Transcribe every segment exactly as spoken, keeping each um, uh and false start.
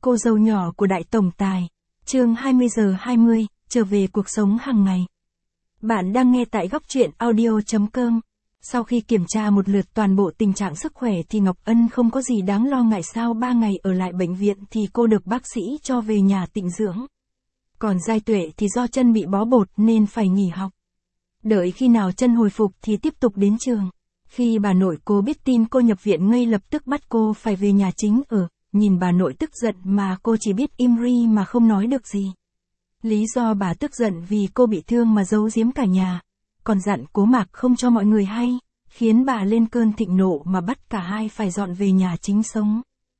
cô dâu nhỏ của đại tổng tài. Chương hai mươi giờ hai mươi, trở về cuộc sống hàng ngày. Bạn đang nghe tại góc truyện audio chấm com. Sau khi kiểm tra một lượt toàn bộ tình trạng sức khỏe thì Ngọc Ân không có gì đáng lo ngại, sau ba ngày ở lại bệnh viện thì cô được bác sĩ cho về nhà tịnh dưỡng. Còn Giai Tuệ thì do chân bị bó bột nên phải nghỉ học. Đợi khi nào chân hồi phục thì tiếp tục đến trường. Khi bà nội cô biết tin cô nhập viện ngay lập tức bắt cô phải về nhà chính ở. Nhìn bà nội tức giận mà cô chỉ biết im ri mà không nói được gì. Lý do bà tức giận vì cô bị thương mà giấu giếm cả nhà, còn dặn Cố Mạc không cho mọi người hay, khiến bà lên cơn thịnh nộ mà bắt cả hai phải dọn về nhà chính sống.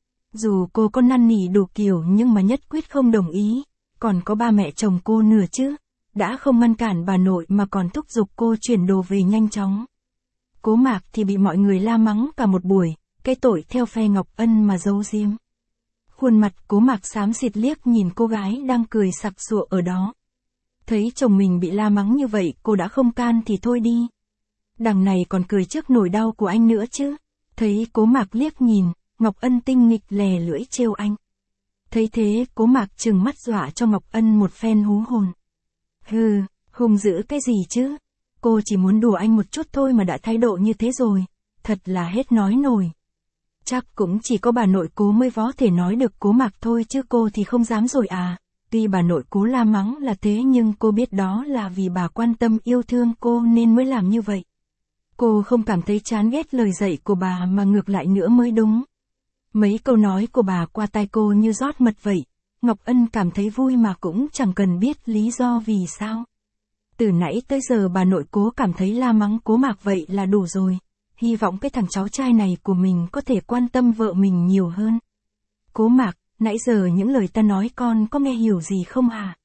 Dù cô có năn nỉ đủ kiểu nhưng mà nhất quyết không đồng ý, còn có ba mẹ chồng cô nữa chứ, đã không ngăn cản bà nội mà còn thúc giục cô chuyển đồ về nhanh chóng. Cố Mạc thì bị mọi người la mắng cả một buổi, cái tội theo phe Ngọc Ân mà giấu giếm. Khuôn mặt Cố Mạc xám xịt liếc nhìn cô gái đang cười sặc sụa ở đó. Thấy chồng mình bị la mắng như vậy cô đã không can thì thôi đi. Đằng này còn cười trước nỗi đau của anh nữa chứ. Thấy Cố Mạc liếc nhìn, Ngọc Ân tinh nghịch lè lưỡi trêu anh. Thấy thế Cố Mạc trừng mắt dọa cho Ngọc Ân một phen hú hồn. Hừ, hung dữ cái gì chứ? Cô chỉ muốn đùa anh một chút thôi mà đã thái độ như thế rồi. Thật là hết nói nổi. Chắc cũng chỉ có bà nội Cố mới có thể nói được Cố Mạc thôi chứ cô thì không dám rồi à. Tuy bà nội Cố la mắng là thế nhưng cô biết đó là vì bà quan tâm yêu thương cô nên mới làm như vậy. Cô không cảm thấy chán ghét lời dạy của bà mà ngược lại nữa mới đúng. Mấy câu nói của bà qua tai cô như rót mật vậy. Ngọc Ân cảm thấy vui mà cũng chẳng cần biết lý do vì sao. Từ nãy tới giờ bà nội Cố cảm thấy la mắng Cố Mạc vậy là đủ rồi. Hy vọng cái thằng cháu trai này của mình có thể quan tâm vợ mình nhiều hơn. Cố Mạc, nãy giờ những lời ta nói con có nghe hiểu gì không hả?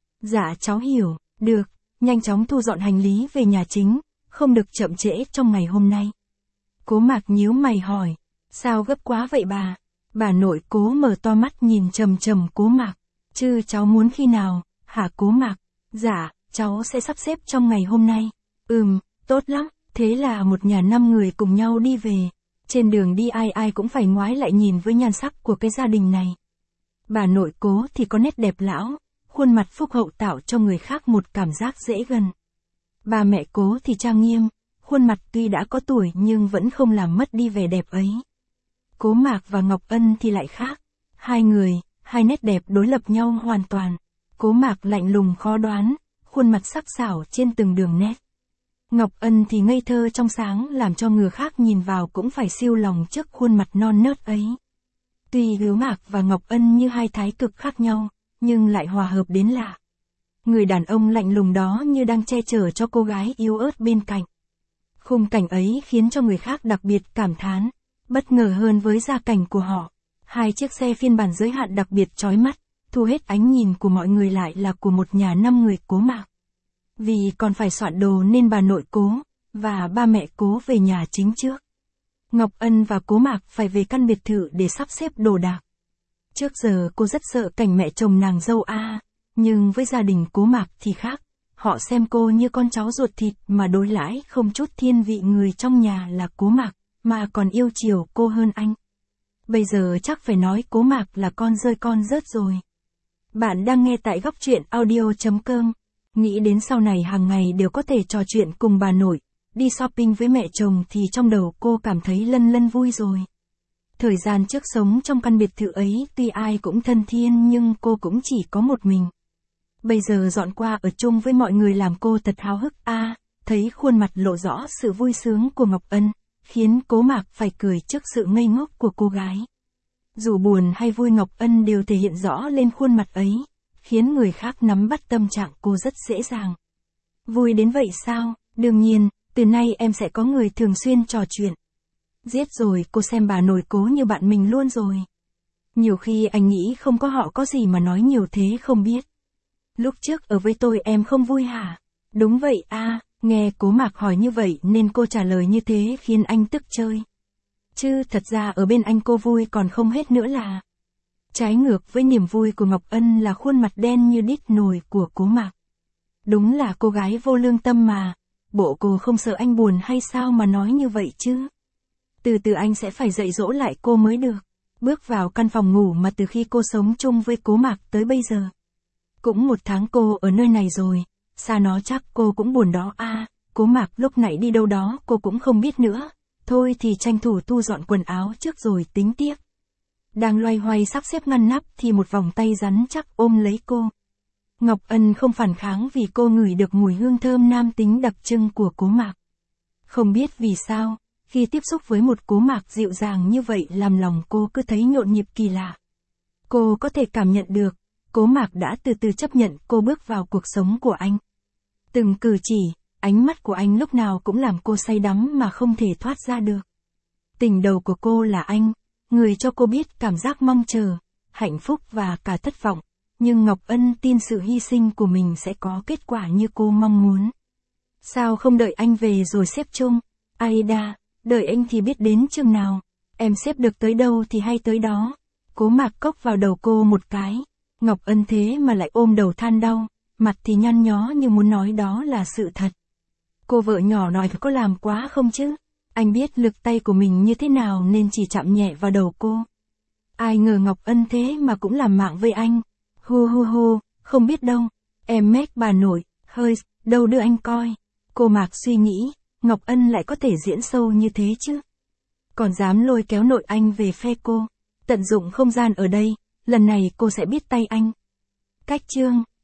Dạ cháu hiểu, được, nhanh chóng thu dọn hành lý về nhà chính, không được chậm trễ trong ngày hôm nay. Cố Mạc nhíu mày hỏi, sao gấp quá vậy bà? Bà nội Cố mở to mắt nhìn trầm trầm Cố Mạc, chứ cháu muốn khi nào, hả Cố Mạc? Dạ, cháu sẽ sắp xếp trong ngày hôm nay. Ừm, tốt lắm. Thế là một nhà năm người cùng nhau đi về. Trên đường đi ai ai cũng phải ngoái lại nhìn với nhan sắc của cái gia đình này. Bà nội Cố thì có nét đẹp lão, khuôn mặt phúc hậu tạo cho người khác một cảm giác dễ gần. Bà mẹ Cố thì trang nghiêm, khuôn mặt tuy đã có tuổi nhưng vẫn không làm mất đi vẻ đẹp ấy. Cố Mạc và Ngọc Ân thì lại khác. Hai người, hai nét đẹp đối lập nhau hoàn toàn. Cố Mạc lạnh lùng khó đoán, khuôn mặt sắc sảo trên từng đường nét. Ngọc Ân thì ngây thơ trong sáng làm cho người khác nhìn vào cũng phải siêu lòng trước khuôn mặt non nớt ấy. Tuy Cố Mạc và Ngọc Ân như hai thái cực khác nhau, nhưng lại hòa hợp đến lạ. Người đàn ông lạnh lùng đó như đang che chở cho cô gái yếu ớt bên cạnh. Khung cảnh ấy khiến cho người khác đặc biệt cảm thán, bất ngờ hơn với gia cảnh của họ. Hai chiếc xe phiên bản giới hạn đặc biệt chói mắt, thu hết ánh nhìn của mọi người lại là của một nhà năm người Cố Mạc. Vì còn phải soạn đồ nên bà nội Cố và ba mẹ Cố về nhà chính trước. Ngọc Ân và Cố Mạc phải về căn biệt thự để sắp xếp đồ đạc. Trước giờ cô rất sợ cảnh mẹ chồng nàng dâu a, nhưng với gia đình Cố Mạc thì khác. Họ xem cô như con cháu ruột thịt mà đối đãi không chút thiên vị người trong nhà là Cố Mạc, mà còn yêu chiều cô hơn anh. Bây giờ chắc phải nói Cố Mạc là con rơi con rớt rồi. Bạn đang nghe tại góc truyện audio chấm com. Nghĩ đến sau này hàng ngày đều có thể trò chuyện cùng bà nội, đi shopping với mẹ chồng thì trong đầu cô cảm thấy lân lân vui rồi. Thời gian trước sống trong căn biệt thự ấy tuy ai cũng thân thiên nhưng cô cũng chỉ có một mình. Bây giờ dọn qua ở chung với mọi người làm cô thật háo hức a, à, thấy khuôn mặt lộ rõ sự vui sướng của Ngọc Ân, khiến Cố Mạc phải cười trước sự ngây ngốc của cô gái. Dù buồn hay vui Ngọc Ân đều thể hiện rõ lên khuôn mặt ấy, khiến người khác nắm bắt tâm trạng cô rất dễ dàng. Vui đến vậy sao? Đương nhiên, từ nay em sẽ có người thường xuyên trò chuyện. Giết rồi, cô xem bà nội Cố như bạn mình luôn rồi. Nhiều khi anh nghĩ không có họ có gì mà nói nhiều thế không biết. Lúc trước ở với tôi em không vui hả? Đúng vậy a, à, nghe Cố Mạc hỏi như vậy nên cô trả lời như thế khiến anh tức chơi. Chứ thật ra ở bên anh cô vui còn không hết nữa là. Trái ngược với niềm vui của Ngọc Ân là khuôn mặt đen như đít nồi của Cố Mạc. Đúng là cô gái vô lương tâm mà, bộ cô không sợ anh buồn hay sao mà nói như vậy chứ? Từ từ anh sẽ phải dạy dỗ lại cô mới được. bước vào căn phòng ngủ mà từ khi cô sống chung với Cố Mạc tới bây giờ. Cũng một tháng cô ở nơi này rồi, xa nó chắc cô cũng buồn đó a. À, Cố Mạc lúc nãy đi đâu đó cô cũng không biết nữa, thôi thì tranh thủ thu dọn quần áo trước rồi tính tiếp. Đang loay hoay sắp xếp ngăn nắp thì một vòng tay rắn chắc ôm lấy cô. Ngọc Ân không phản kháng vì cô ngửi được mùi hương thơm nam tính đặc trưng của Cố Mạc. Không biết vì sao, khi tiếp xúc với một Cố Mạc dịu dàng như vậy làm lòng cô cứ thấy nhộn nhịp kỳ lạ. Cô có thể cảm nhận được, Cố Mạc đã từ từ chấp nhận cô bước vào cuộc sống của anh. Từng cử chỉ, ánh mắt của anh lúc nào cũng làm cô say đắm mà không thể thoát ra được. Tình đầu của cô là anh, người cho cô biết cảm giác mong chờ, hạnh phúc và cả thất vọng. Nhưng Ngọc Ân tin sự hy sinh của mình sẽ có kết quả như cô mong muốn. Sao không đợi anh về rồi xếp chung? Aida, đợi anh thì biết đến chừng nào. Em xếp được tới đâu thì hay tới đó. Cố Mạc cốc vào đầu cô một cái. Ngọc Ân thế mà lại ôm đầu than đau, mặt thì nhăn nhó như muốn nói đó là sự thật. Cô vợ nhỏ nói có làm quá không chứ? Anh biết lực tay của mình như thế nào nên chỉ chạm nhẹ vào đầu cô. Ai ngờ Ngọc Ân thế mà cũng làm mạng với anh. Hu hu hu, không biết đâu. Em mếch bà nội, hơi, đâu đưa anh coi. Cô Mạc suy nghĩ, Ngọc Ân lại có thể diễn sâu như thế chứ. Còn dám lôi kéo nội anh về phe cô. Tận dụng không gian ở đây, lần này cô sẽ biết tay anh. Cách chương